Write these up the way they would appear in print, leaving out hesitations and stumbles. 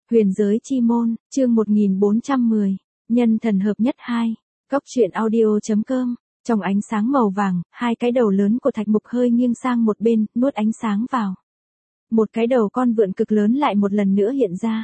Huyền giới chi môn, chương 1410, nhân thần hợp nhất 2, Cốc truyện audio.com. Trong ánh sáng màu vàng, hai cái đầu lớn của thạch mục hơi nghiêng sang một bên, nuốt ánh sáng vào. Một cái đầu con vượn cực lớn lại một lần nữa hiện ra.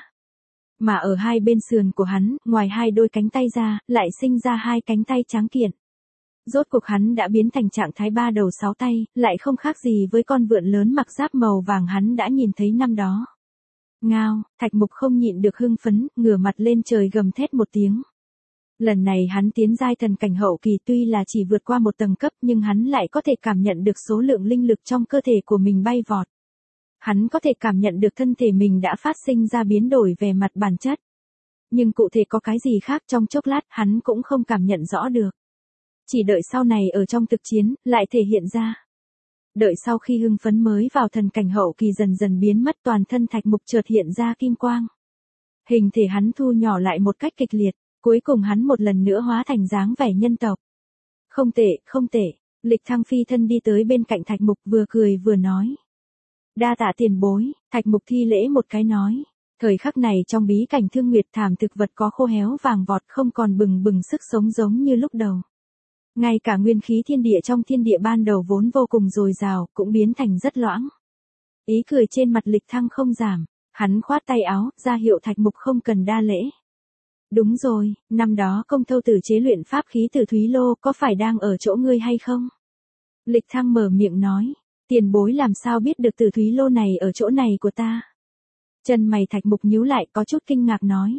Mà ở hai bên sườn của hắn, ngoài hai đôi cánh tay ra, lại sinh ra hai cánh tay tráng kiện. Rốt cuộc hắn đã biến thành trạng thái ba đầu sáu tay, lại không khác gì với con vượn lớn mặc giáp màu vàng hắn đã nhìn thấy năm đó. Ngao, thạch mục không nhịn được hưng phấn, ngửa mặt lên trời gầm thét một tiếng. Lần này hắn tiến giai thần cảnh hậu kỳ tuy là chỉ vượt qua một tầng cấp nhưng hắn lại có thể cảm nhận được số lượng linh lực trong cơ thể của mình bay vọt. Hắn có thể cảm nhận được thân thể mình đã phát sinh ra biến đổi về mặt bản chất. Nhưng cụ thể có cái gì khác trong chốc lát hắn cũng không cảm nhận rõ được. Chỉ đợi sau này ở trong thực chiến, lại thể hiện ra. Đợi sau khi hưng phấn mới vào thần cảnh hậu kỳ dần dần biến mất toàn thân thạch mục chợt hiện ra kim quang. Hình thể hắn thu nhỏ lại một cách kịch liệt, cuối cùng hắn một lần nữa hóa thành dáng vẻ nhân tộc. Không tệ, không tệ, Lịch Thăng phi thân đi tới bên cạnh thạch mục vừa cười vừa nói. Đa tạ tiền bối, thạch mục thi lễ một cái nói. Thời khắc này trong bí cảnh Thương Nguyệt thảm thực vật có khô héo vàng vọt không còn bừng bừng sức sống giống như lúc đầu. Ngay cả nguyên khí thiên địa trong thiên địa ban đầu vốn vô cùng dồi dào, cũng biến thành rất loãng. Ý cười trên mặt Lịch Thăng không giảm, hắn khoát tay áo, ra hiệu thạch mục không cần đa lễ. Đúng rồi, năm đó công thâu tử chế luyện pháp khí từ Thúy Lô có phải đang ở chỗ ngươi hay không? Lịch Thăng mở miệng nói, tiền bối làm sao biết được từ Thúy Lô này ở chỗ này của ta? Chân mày thạch mục nhíu lại có chút kinh ngạc nói.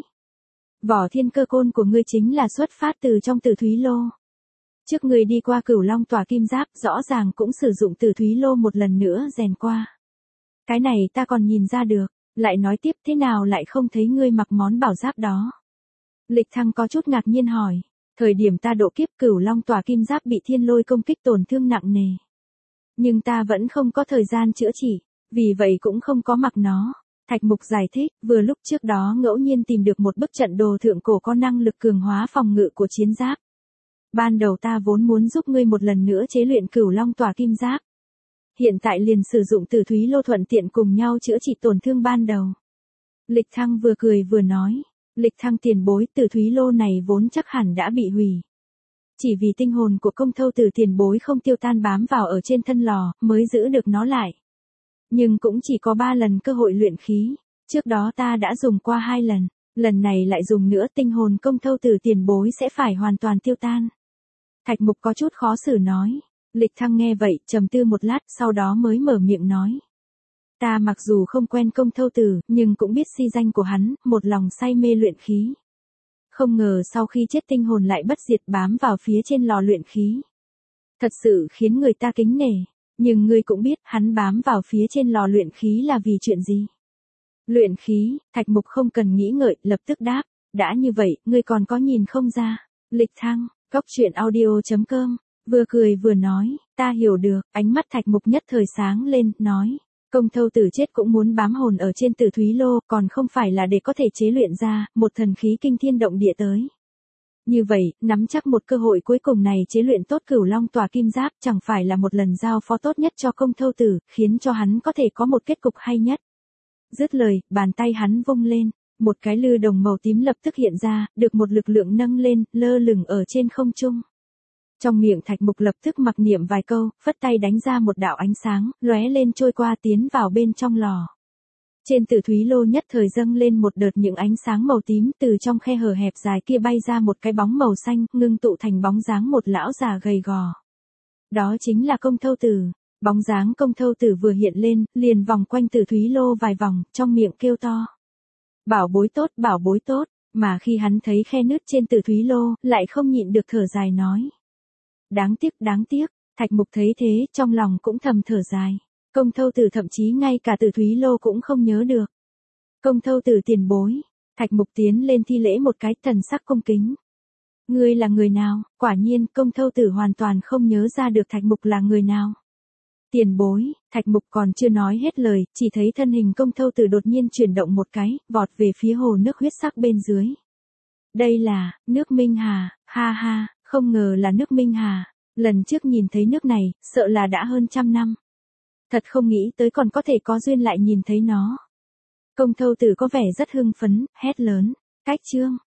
Vỏ thiên cơ côn của ngươi chính là xuất phát từ trong từ Thúy Lô. Trước người đi qua Cửu Long tỏa kim giáp rõ ràng cũng sử dụng từ Thúy Lô một lần nữa rèn qua. Cái này ta còn nhìn ra được, lại nói tiếp thế nào lại không thấy ngươi mặc món bảo giáp đó. Lịch Thăng có chút ngạc nhiên hỏi, thời điểm ta độ kiếp Cửu Long tỏa kim giáp bị thiên lôi công kích tổn thương nặng nề. Nhưng ta vẫn không có thời gian chữa trị, vì vậy cũng không có mặc nó. Thạch mục giải thích, vừa lúc trước đó ngẫu nhiên tìm được một bức trận đồ thượng cổ có năng lực cường hóa phòng ngự của chiến giáp. Ban đầu ta vốn muốn giúp ngươi một lần nữa chế luyện Cửu Long tỏa kim giáp. Hiện tại liền sử dụng từ Thúy Lô thuận tiện cùng nhau chữa trị tổn thương ban đầu. Lịch Thăng vừa cười vừa nói, Lịch Thăng tiền bối từ Thúy Lô này vốn chắc hẳn đã bị hủy. Chỉ vì tinh hồn của công thâu tử tiền bối không tiêu tan bám vào ở trên thân lò, mới giữ được nó lại. Nhưng cũng chỉ có 3 lần cơ hội luyện khí, trước đó ta đã dùng qua 2 lần, lần này lại dùng nữa tinh hồn công thâu tử tiền bối sẽ phải hoàn toàn tiêu tan. Thạch mục có chút khó xử nói, Lịch Thăng nghe vậy trầm tư một lát sau đó mới mở miệng nói. Ta mặc dù không quen công thâu tử nhưng cũng biết si danh của hắn, một lòng say mê luyện khí. Không ngờ sau khi chết tinh hồn lại bất diệt bám vào phía trên lò luyện khí. Thật sự khiến người ta kính nể, nhưng ngươi cũng biết hắn bám vào phía trên lò luyện khí là vì chuyện gì. Luyện khí, thạch mục không cần nghĩ ngợi, lập tức đáp, đã như vậy, ngươi còn có nhìn không ra. Lịch Thăng, Cốc truyện audio.com, vừa cười vừa nói, ta hiểu được, ánh mắt thạch mục nhất thời sáng lên, nói. Công thâu tử chết cũng muốn bám hồn ở trên tử Thúy Lô, còn không phải là để có thể chế luyện ra, một thần khí kinh thiên động địa tới. Như vậy, nắm chắc một cơ hội cuối cùng này chế luyện tốt Cửu Long tỏa kim giáp chẳng phải là một lần giao phó tốt nhất cho công thâu tử, khiến cho hắn có thể có một kết cục hay nhất. Dứt lời, bàn tay hắn vung lên, một cái lư đồng màu tím lập tức hiện ra, được một lực lượng nâng lên, lơ lửng ở trên không trung. Trong miệng thạch mục lập tức mặc niệm vài câu, phất tay đánh ra một đạo ánh sáng, lóe lên trôi qua tiến vào bên trong lò. Trên tử Thúy Lô nhất thời dâng lên một đợt những ánh sáng màu tím, từ trong khe hở hẹp dài kia bay ra một cái bóng màu xanh, ngưng tụ thành bóng dáng một lão già gầy gò. Đó chính là công thâu tử. Bóng dáng công thâu tử vừa hiện lên, liền vòng quanh tử Thúy Lô vài vòng, trong miệng kêu to. Bảo bối tốt, mà khi hắn thấy khe nứt trên tử Thúy Lô, lại không nhịn được thở dài nói. Đáng tiếc, thạch mục thấy thế, trong lòng cũng thầm thở dài. Công thâu tử thậm chí ngay cả tử Thúy Lô cũng không nhớ được. Công thâu tử tiền bối, thạch mục tiến lên thi lễ một cái thần sắc cung kính. Ngươi là người nào? Quả nhiên công thâu tử hoàn toàn không nhớ ra được thạch mục là người nào. Tiền bối, thạch mục còn chưa nói hết lời, chỉ thấy thân hình công thâu tử đột nhiên chuyển động một cái, vọt về phía hồ nước huyết sắc bên dưới. Đây là, nước Minh Hà, ha ha, không ngờ là nước Minh Hà, lần trước nhìn thấy nước này, sợ là đã hơn 100 năm. Thật không nghĩ tới còn có thể có duyên lại nhìn thấy nó. Công thâu tử có vẻ rất hưng phấn, hét lớn. Cách chương.